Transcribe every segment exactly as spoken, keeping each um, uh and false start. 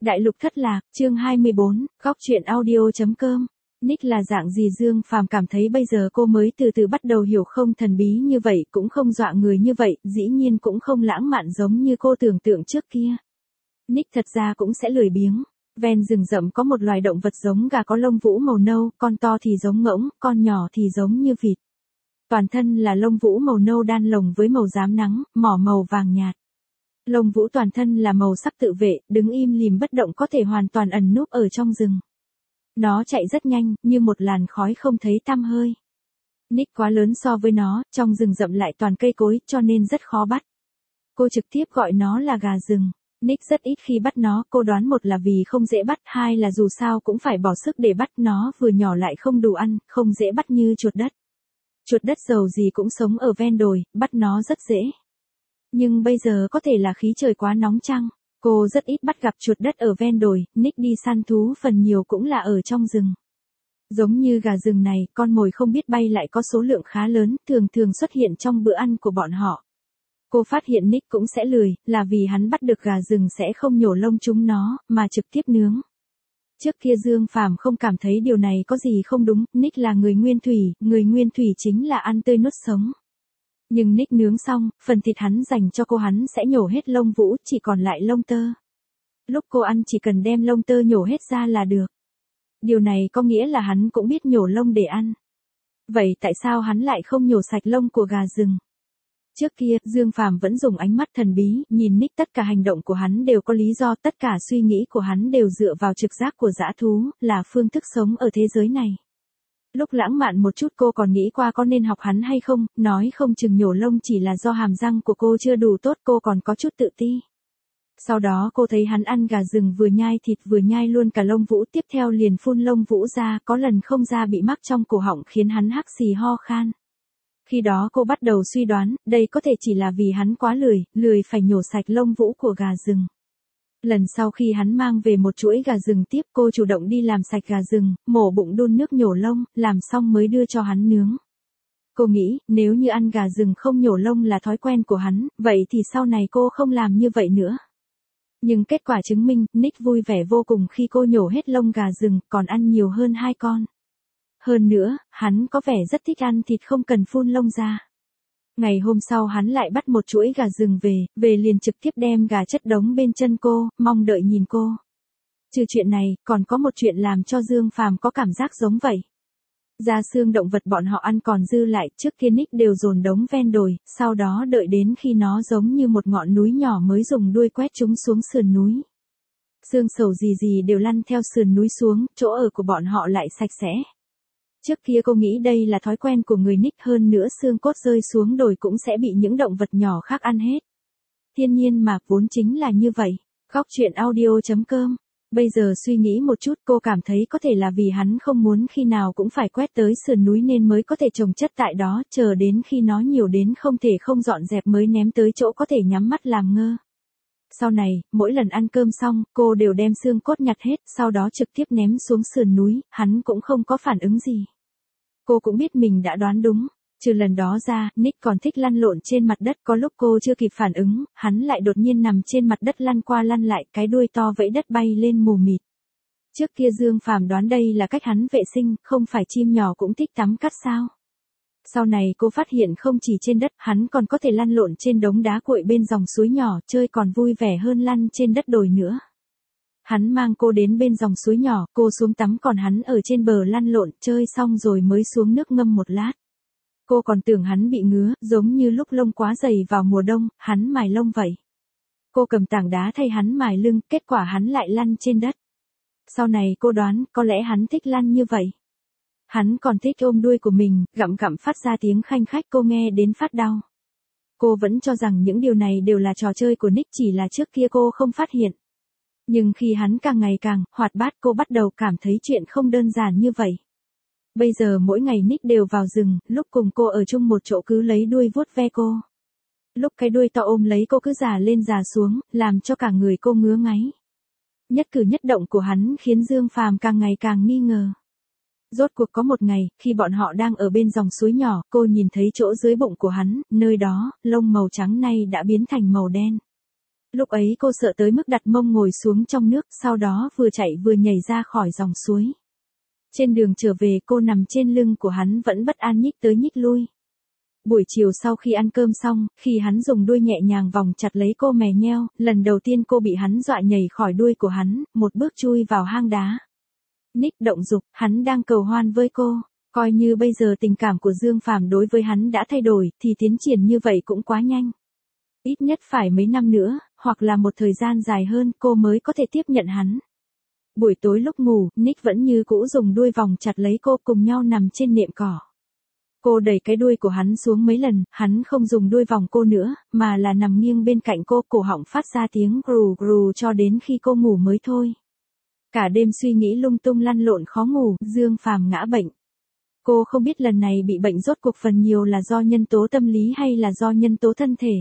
Đại lục thất lạc, chương hai mươi bốn, góc truyện audio.com. Nick là dạng gì Dương Phàm cảm thấy bây giờ cô mới từ từ bắt đầu hiểu, không thần bí như vậy, cũng không dọa người như vậy, dĩ nhiên cũng không lãng mạn giống như cô tưởng tượng trước kia. Nick thật ra cũng sẽ lười biếng. Ven rừng rậm có một loài động vật giống gà có lông vũ màu nâu, con to thì giống ngỗng, con nhỏ thì giống như vịt. Toàn thân là lông vũ màu nâu đan lồng với màu rám nắng, mỏ màu vàng nhạt. Lông vũ toàn thân là màu sắc tự vệ, đứng im lìm bất động, có thể hoàn toàn ẩn núp ở trong rừng. Nó chạy rất nhanh, như một làn khói không thấy tăm hơi. Nick quá lớn so với nó, trong rừng rậm lại toàn cây cối, cho nên rất khó bắt. Cô trực tiếp gọi nó là gà rừng. Nick rất ít khi bắt nó, cô đoán một là vì không dễ bắt, hai là dù sao cũng phải bỏ sức để bắt nó, vừa nhỏ lại không đủ ăn, không dễ bắt như chuột đất. Chuột đất dầu gì cũng sống ở ven đồi, bắt nó rất dễ. Nhưng bây giờ có thể là khí trời quá nóng chăng? Cô rất ít bắt gặp chuột đất ở ven đồi, Nick đi săn thú phần nhiều cũng là ở trong rừng. Giống như gà rừng này, con mồi không biết bay lại có số lượng khá lớn, thường thường xuất hiện trong bữa ăn của bọn họ. Cô phát hiện Nick cũng sẽ lười, là vì hắn bắt được gà rừng sẽ không nhổ lông chúng nó, mà trực tiếp nướng. Trước kia Dương Phàm không cảm thấy điều này có gì không đúng, Nick là người nguyên thủy, người nguyên thủy chính là ăn tươi nuốt sống. Nhưng Nick nướng xong, phần thịt hắn dành cho cô hắn sẽ nhổ hết lông vũ, chỉ còn lại lông tơ. Lúc cô ăn chỉ cần đem lông tơ nhổ hết ra là được. Điều này có nghĩa là hắn cũng biết nhổ lông để ăn. Vậy tại sao hắn lại không nhổ sạch lông của gà rừng? Trước kia, Dương Phàm vẫn dùng ánh mắt thần bí, nhìn Nick, tất cả hành động của hắn đều có lý do, tất cả suy nghĩ của hắn đều dựa vào trực giác của dã thú, là phương thức sống ở thế giới này. Lúc lãng mạn một chút cô còn nghĩ qua có nên học hắn hay không, nói không chừng nhổ lông chỉ là do hàm răng của cô chưa đủ tốt, cô còn có chút tự ti. Sau đó cô thấy hắn ăn gà rừng vừa nhai thịt vừa nhai luôn cả lông vũ, tiếp theo liền phun lông vũ ra, có lần không ra bị mắc trong cổ họng khiến hắn hắc xì ho khan. Khi đó cô bắt đầu suy đoán, đây có thể chỉ là vì hắn quá lười, lười phải nhổ sạch lông vũ của gà rừng. Lần sau khi hắn mang về một chuỗi gà rừng tiếp, cô chủ động đi làm sạch gà rừng, mổ bụng đun nước nhổ lông, làm xong mới đưa cho hắn nướng. Cô nghĩ, nếu như ăn gà rừng không nhổ lông là thói quen của hắn, vậy thì sau này cô không làm như vậy nữa. Nhưng kết quả chứng minh, Nick vui vẻ vô cùng khi cô nhổ hết lông gà rừng, còn ăn nhiều hơn hai con. Hơn nữa, hắn có vẻ rất thích ăn thịt không cần phun lông ra. Ngày hôm sau hắn lại bắt một chuỗi gà rừng về, về liền trực tiếp đem gà chất đống bên chân cô, mong đợi nhìn cô. Trừ chuyện này, còn có một chuyện làm cho Dương Phàm có cảm giác giống vậy. Da xương động vật bọn họ ăn còn dư lại, trước kia Nick đều dồn đống ven đồi, sau đó đợi đến khi nó giống như một ngọn núi nhỏ mới dùng đuôi quét chúng xuống sườn núi. Xương sầu gì gì đều lăn theo sườn núi xuống, chỗ ở của bọn họ lại sạch sẽ. Trước kia cô nghĩ đây là thói quen của người Nick, hơn nữa xương cốt rơi xuống đồi cũng sẽ bị những động vật nhỏ khác ăn hết. Thiên nhiên mà, vốn chính là như vậy. Góc truyện audio.com. Bây giờ suy nghĩ một chút, cô cảm thấy có thể là vì hắn không muốn khi nào cũng phải quét tới sườn núi nên mới có thể trồng chất tại đó, chờ đến khi nó nhiều đến không thể không dọn dẹp mới ném tới chỗ có thể nhắm mắt làm ngơ. Sau này, mỗi lần ăn cơm xong, cô đều đem xương cốt nhặt hết, sau đó trực tiếp ném xuống sườn núi, hắn cũng không có phản ứng gì. Cô cũng biết mình đã đoán đúng. Trừ lần đó ra, Nick còn thích lăn lộn trên mặt đất, có lúc cô chưa kịp phản ứng, hắn lại đột nhiên nằm trên mặt đất lăn qua lăn lại, cái đuôi to vẫy đất bay lên mù mịt. Trước kia Dương Phàm đoán đây là cách hắn vệ sinh, không phải chim nhỏ cũng thích tắm cát sao. Sau này cô phát hiện không chỉ trên đất, hắn còn có thể lăn lộn trên đống đá cuội bên dòng suối nhỏ, chơi còn vui vẻ hơn lăn trên đất đồi nữa. Hắn mang cô đến bên dòng suối nhỏ, cô xuống tắm còn hắn ở trên bờ lăn lộn, chơi xong rồi mới xuống nước ngâm một lát. Cô còn tưởng hắn bị ngứa, giống như lúc lông quá dày vào mùa đông, hắn mài lông vậy. Cô cầm tảng đá thay hắn mài lưng, kết quả hắn lại lăn trên đất. Sau này cô đoán, có lẽ hắn thích lăn như vậy. Hắn còn thích ôm đuôi của mình, gặm gặm phát ra tiếng khanh khách, cô nghe đến phát đau. Cô vẫn cho rằng những điều này đều là trò chơi của Nick, chỉ là trước kia cô không phát hiện. Nhưng khi hắn càng ngày càng hoạt bát, cô bắt đầu cảm thấy chuyện không đơn giản như vậy. Bây giờ mỗi ngày Nick đều vào rừng, lúc cùng cô ở chung một chỗ cứ lấy đuôi vuốt ve cô. Lúc cái đuôi to ôm lấy cô cứ già lên già xuống, làm cho cả người cô ngứa ngáy. Nhất cử nhất động của hắn khiến Dương Phàm càng ngày càng nghi ngờ. Rốt cuộc có một ngày, khi bọn họ đang ở bên dòng suối nhỏ, cô nhìn thấy chỗ dưới bụng của hắn, nơi đó, lông màu trắng nay đã biến thành màu đen. Lúc ấy cô sợ tới mức đặt mông ngồi xuống trong nước, sau đó vừa chạy vừa nhảy ra khỏi dòng suối. Trên đường trở về cô nằm trên lưng của hắn vẫn bất an nhích tới nhích lui. Buổi chiều sau khi ăn cơm xong, khi hắn dùng đuôi nhẹ nhàng vòng chặt lấy cô mè nheo, lần đầu tiên cô bị hắn dọa nhảy khỏi đuôi của hắn, một bước chui vào hang đá. Nick động dục, hắn đang cầu hoan với cô. Coi như bây giờ tình cảm của Dương Phàm đối với hắn đã thay đổi, thì tiến triển như vậy cũng quá nhanh. Ít nhất phải mấy năm nữa, hoặc là một thời gian dài hơn cô mới có thể tiếp nhận hắn. Buổi tối lúc ngủ, Nick vẫn như cũ dùng đuôi vòng chặt lấy cô, cùng nhau nằm trên nệm cỏ. Cô đẩy cái đuôi của hắn xuống mấy lần, hắn không dùng đuôi vòng cô nữa, mà là nằm nghiêng bên cạnh cô, cổ họng phát ra tiếng gù gù cho đến khi cô ngủ mới thôi. Cả đêm suy nghĩ lung tung lăn lộn khó ngủ, Dương Phàm ngã bệnh. Cô không biết lần này bị bệnh rốt cuộc phần nhiều là do nhân tố tâm lý hay là do nhân tố thân thể.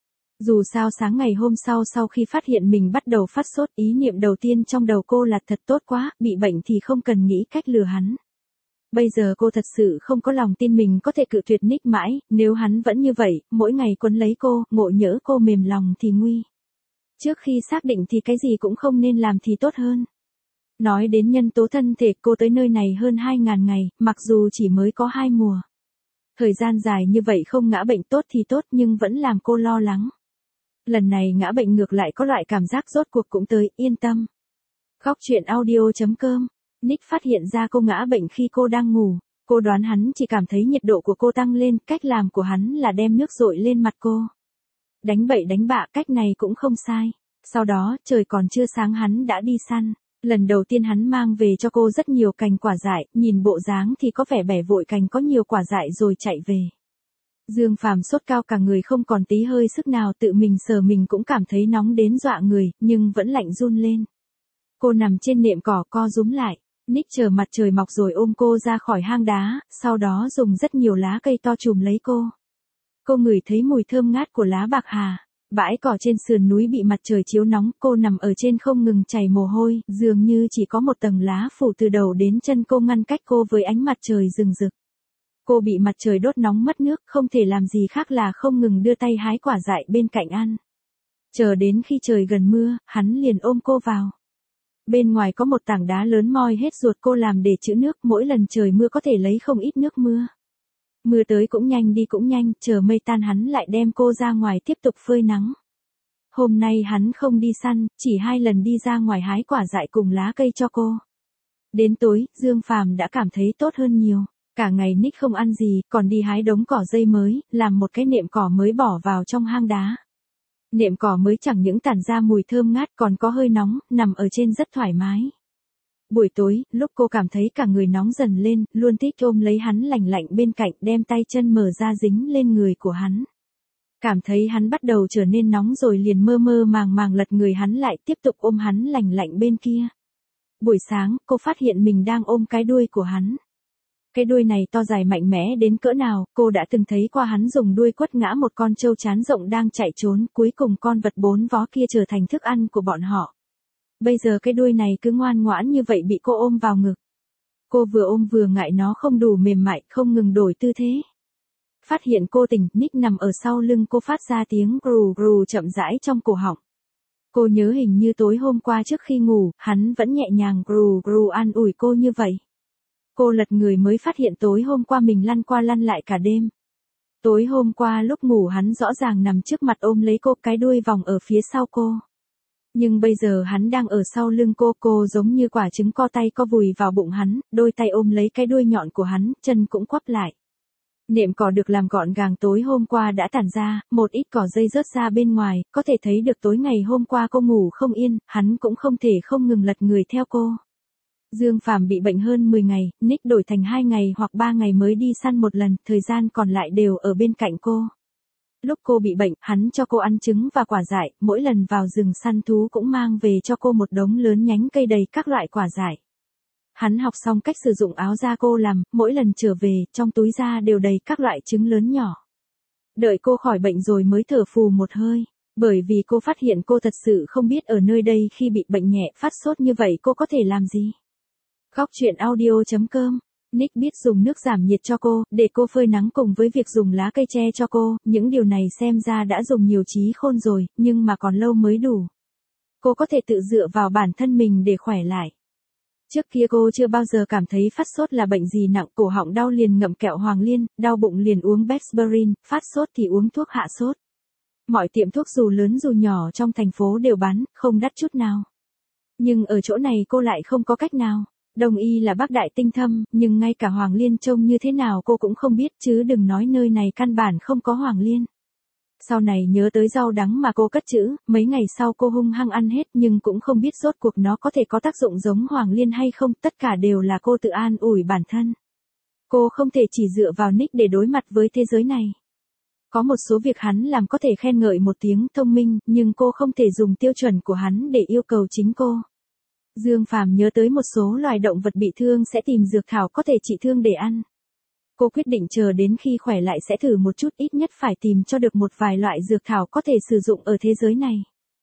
Dù sao sáng ngày hôm sau sau khi phát hiện mình bắt đầu phát sốt, ý niệm đầu tiên trong đầu cô là thật tốt quá, bị bệnh thì không cần nghĩ cách lừa hắn. Bây giờ cô thật sự không có lòng tin mình có thể cự tuyệt Nick mãi, nếu hắn vẫn như vậy, mỗi ngày quấn lấy cô, ngộ nhỡ cô mềm lòng thì nguy. Trước khi xác định thì cái gì cũng không nên làm thì tốt hơn. Nói đến nhân tố thân thể, cô tới nơi này hơn hai ngàn ngày, mặc dù chỉ mới có hai mùa. Thời gian dài như vậy không ngã bệnh tốt thì tốt nhưng vẫn làm cô lo lắng. Lần này ngã bệnh ngược lại có loại cảm giác rốt cuộc cũng tới, yên tâm. Góc truyện audio chấm com. Nick phát hiện ra cô ngã bệnh khi cô đang ngủ. Cô đoán hắn chỉ cảm thấy nhiệt độ của cô tăng lên, cách làm của hắn là đem nước dội lên mặt cô. Đánh bậy đánh bạ, cách này cũng không sai. Sau đó, trời còn chưa sáng hắn đã đi săn. Lần đầu tiên hắn mang về cho cô rất nhiều cành quả dại, nhìn bộ dáng thì có vẻ bẻ vội cành có nhiều quả dại rồi chạy về. Dương Phàm sốt cao cả người không còn tí hơi sức nào, tự mình sờ mình cũng cảm thấy nóng đến dọa người, nhưng vẫn lạnh run lên. Cô nằm trên nệm cỏ co rúm lại. Nick chờ mặt trời mọc rồi ôm cô ra khỏi hang đá, sau đó dùng rất nhiều lá cây to chùm lấy cô. Cô ngửi thấy mùi thơm ngát của lá bạc hà. Bãi cỏ trên sườn núi bị mặt trời chiếu nóng, cô nằm ở trên không ngừng chảy mồ hôi, dường như chỉ có một tầng lá phủ từ đầu đến chân cô ngăn cách cô với ánh mặt trời rừng rực. Cô bị mặt trời đốt nóng mất nước, không thể làm gì khác là không ngừng đưa tay hái quả dại bên cạnh ăn. Chờ đến khi trời gần mưa, hắn liền ôm cô vào. Bên ngoài có một tảng đá lớn moi hết ruột cô làm để trữ nước, mỗi lần trời mưa có thể lấy không ít nước mưa. Mưa tới cũng nhanh đi cũng nhanh, chờ mây tan hắn lại đem cô ra ngoài tiếp tục phơi nắng. Hôm nay hắn không đi săn, chỉ hai lần đi ra ngoài hái quả dại cùng lá cây cho cô. Đến tối, Dương Phàm đã cảm thấy tốt hơn nhiều. Cả ngày Nick không ăn gì, còn đi hái đống cỏ dây mới, làm một cái nệm cỏ mới bỏ vào trong hang đá. Nệm cỏ mới chẳng những tản ra mùi thơm ngát còn có hơi nóng, nằm ở trên rất thoải mái. Buổi tối, lúc cô cảm thấy cả người nóng dần lên, luôn thích ôm lấy hắn lành lạnh bên cạnh, đem tay chân mở ra dính lên người của hắn. Cảm thấy hắn bắt đầu trở nên nóng rồi liền mơ mơ màng màng lật người hắn lại, tiếp tục ôm hắn lành lạnh bên kia. Buổi sáng, cô phát hiện mình đang ôm cái đuôi của hắn. Cái đuôi này to dài mạnh mẽ đến cỡ nào, cô đã từng thấy qua hắn dùng đuôi quất ngã một con trâu trán rộng đang chạy trốn, cuối cùng con vật bốn vó kia trở thành thức ăn của bọn họ. Bây giờ cái đuôi này cứ ngoan ngoãn như vậy bị cô ôm vào ngực. Cô vừa ôm vừa ngại nó không đủ mềm mại, không ngừng đổi tư thế. Phát hiện cô tỉnh, Nick nằm ở sau lưng cô phát ra tiếng gù gù chậm rãi trong cổ họng. Cô nhớ hình như tối hôm qua trước khi ngủ, hắn vẫn nhẹ nhàng gù gù an ủi cô như vậy. Cô lật người mới phát hiện tối hôm qua mình lăn qua lăn lại cả đêm. Tối hôm qua lúc ngủ hắn rõ ràng nằm trước mặt ôm lấy cô, cái đuôi vòng ở phía sau cô. Nhưng bây giờ hắn đang ở sau lưng cô, cô giống như quả trứng co tay co vùi vào bụng hắn, đôi tay ôm lấy cái đuôi nhọn của hắn, chân cũng quắp lại. Nệm cỏ được làm gọn gàng tối hôm qua đã tản ra, một ít cỏ dây rớt ra bên ngoài, có thể thấy được tối ngày hôm qua cô ngủ không yên, hắn cũng không thể không ngừng lật người theo cô. Dương Phàm bị bệnh hơn mười ngày, Nick đổi thành hai ngày hoặc ba ngày mới đi săn một lần, thời gian còn lại đều ở bên cạnh cô. Lúc cô bị bệnh, hắn cho cô ăn trứng và quả dại, mỗi lần vào rừng săn thú cũng mang về cho cô một đống lớn nhánh cây đầy các loại quả dại. Hắn học xong cách sử dụng áo da cô làm, mỗi lần trở về, trong túi da đều đầy các loại trứng lớn nhỏ. Đợi cô khỏi bệnh rồi mới thở phù một hơi, bởi vì cô phát hiện cô thật sự không biết ở nơi đây khi bị bệnh nhẹ phát sốt như vậy cô có thể làm gì. Góc truyện audio chấm com Nick biết dùng nước giảm nhiệt cho cô, để cô phơi nắng cùng với việc dùng lá cây tre cho cô, những điều này xem ra đã dùng nhiều trí khôn rồi, nhưng mà còn lâu mới đủ. Cô có thể tự dựa vào bản thân mình để khỏe lại. Trước kia cô chưa bao giờ cảm thấy phát sốt là bệnh gì nặng, cổ họng đau liền ngậm kẹo Hoàng Liên, đau bụng liền uống Bexarin, phát sốt thì uống thuốc hạ sốt. Mọi tiệm thuốc dù lớn dù nhỏ trong thành phố đều bán, không đắt chút nào. Nhưng ở chỗ này cô lại không có cách nào. Đông y là bác đại tinh thâm, nhưng ngay cả Hoàng Liên trông như thế nào cô cũng không biết, chứ đừng nói nơi này căn bản không có Hoàng Liên. Sau này nhớ tới rau đắng mà cô cất trữ, mấy ngày sau cô hung hăng ăn hết nhưng cũng không biết rốt cuộc nó có thể có tác dụng giống Hoàng Liên hay không, tất cả đều là cô tự an ủi bản thân. Cô không thể chỉ dựa vào Nick để đối mặt với thế giới này. Có một số việc hắn làm có thể khen ngợi một tiếng thông minh, nhưng cô không thể dùng tiêu chuẩn của hắn để yêu cầu chính cô. Dương Phàm nhớ tới một số loài động vật bị thương sẽ tìm dược thảo có thể trị thương để ăn. Cô quyết định chờ đến khi khỏe lại sẽ thử một chút, ít nhất phải tìm cho được một vài loại dược thảo có thể sử dụng ở thế giới này.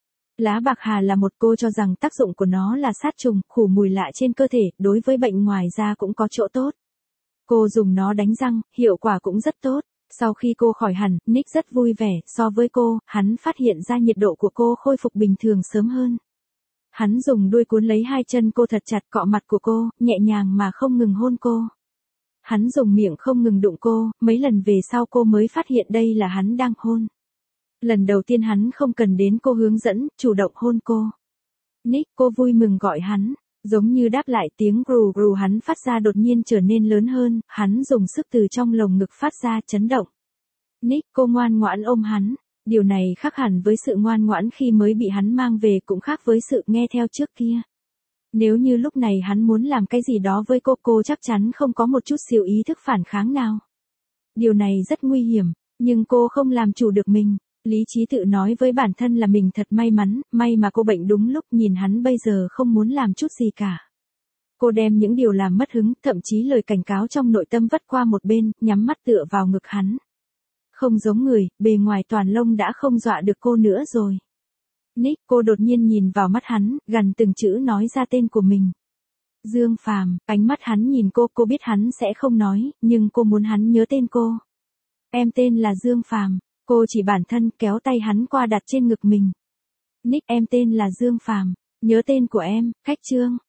Lá bạc hà là một, cô cho rằng tác dụng của nó là sát trùng, khử mùi lạ trên cơ thể, đối với bệnh ngoài da cũng có chỗ tốt. Cô dùng nó đánh răng, hiệu quả cũng rất tốt. Sau khi cô khỏi hẳn, Nick rất vui vẻ, so với cô, hắn phát hiện ra nhiệt độ của cô khôi phục bình thường sớm hơn. Hắn dùng đuôi cuốn lấy hai chân cô thật chặt, cọ mặt của cô, nhẹ nhàng mà không ngừng hôn cô. Hắn dùng miệng không ngừng đụng cô, mấy lần về sau cô mới phát hiện đây là hắn đang hôn. Lần đầu tiên hắn không cần đến cô hướng dẫn, chủ động hôn cô. Nick, cô vui mừng gọi hắn, giống như đáp lại tiếng gù gù hắn phát ra đột nhiên trở nên lớn hơn, hắn dùng sức từ trong lồng ngực phát ra chấn động. Nick, cô ngoan ngoãn ôm hắn. Điều này khác hẳn với sự ngoan ngoãn khi mới bị hắn mang về, cũng khác với sự nghe theo trước kia. Nếu như lúc này hắn muốn làm cái gì đó với cô, cô chắc chắn không có một chút xíu ý thức phản kháng nào. Điều này rất nguy hiểm, nhưng cô không làm chủ được mình. Lý trí tự nói với bản thân là mình thật may mắn, may mà cô bệnh đúng lúc, nhìn hắn bây giờ không muốn làm chút gì cả. Cô đem những điều làm mất hứng, thậm chí lời cảnh cáo trong nội tâm vất qua một bên, nhắm mắt tựa vào ngực hắn. Không giống người, bề ngoài toàn lông đã không dọa được cô nữa rồi. Nick, cô đột nhiên nhìn vào mắt hắn, gần từng chữ nói ra tên của mình. Dương Phàm, ánh mắt hắn nhìn cô, cô biết hắn sẽ không nói, nhưng cô muốn hắn nhớ tên cô. Em tên là Dương Phàm, cô chỉ bản thân kéo tay hắn qua đặt trên ngực mình. Nick, em tên là Dương Phàm, nhớ tên của em, cách chương.